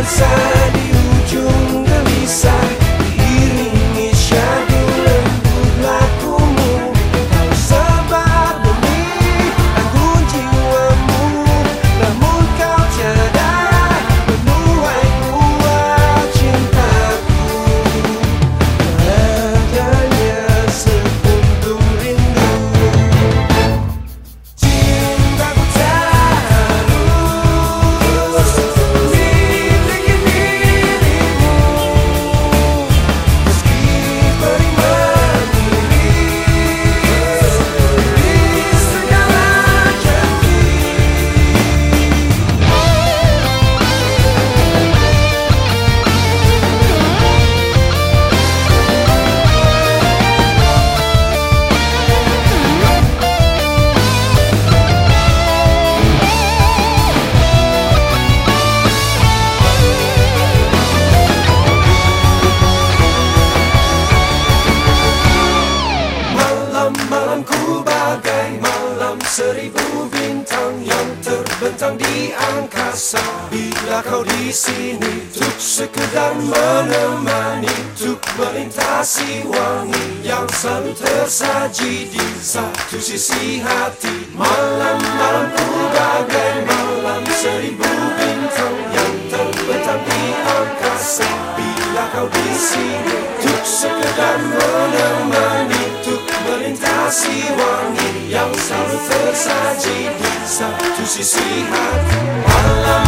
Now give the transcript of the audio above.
berdansa di ujung gelisah, diiringi syadu lembut lakumu. Kau sebar benih anggun jiwamu, namun kau tiada menuai buah cintaku. Adanya sekuntum rindu, cintaku tak harus miliki dirimu. Meski beri mengiris segala janji. Malam-malamku bagai malam seribu bintang yang terbentang di angkasa. Bila kau di sini untuk sekedar menemani, untuk melintasi wangi yang selalu tersaji di satu sisi hati. Malam-malamku bagai malam seribu bintang yang terbentang di angkasa. Bila kau di sini untuk sekedar menemani, untuk melintasi wangi yang selalu tersaji di satu sisi hati. Malam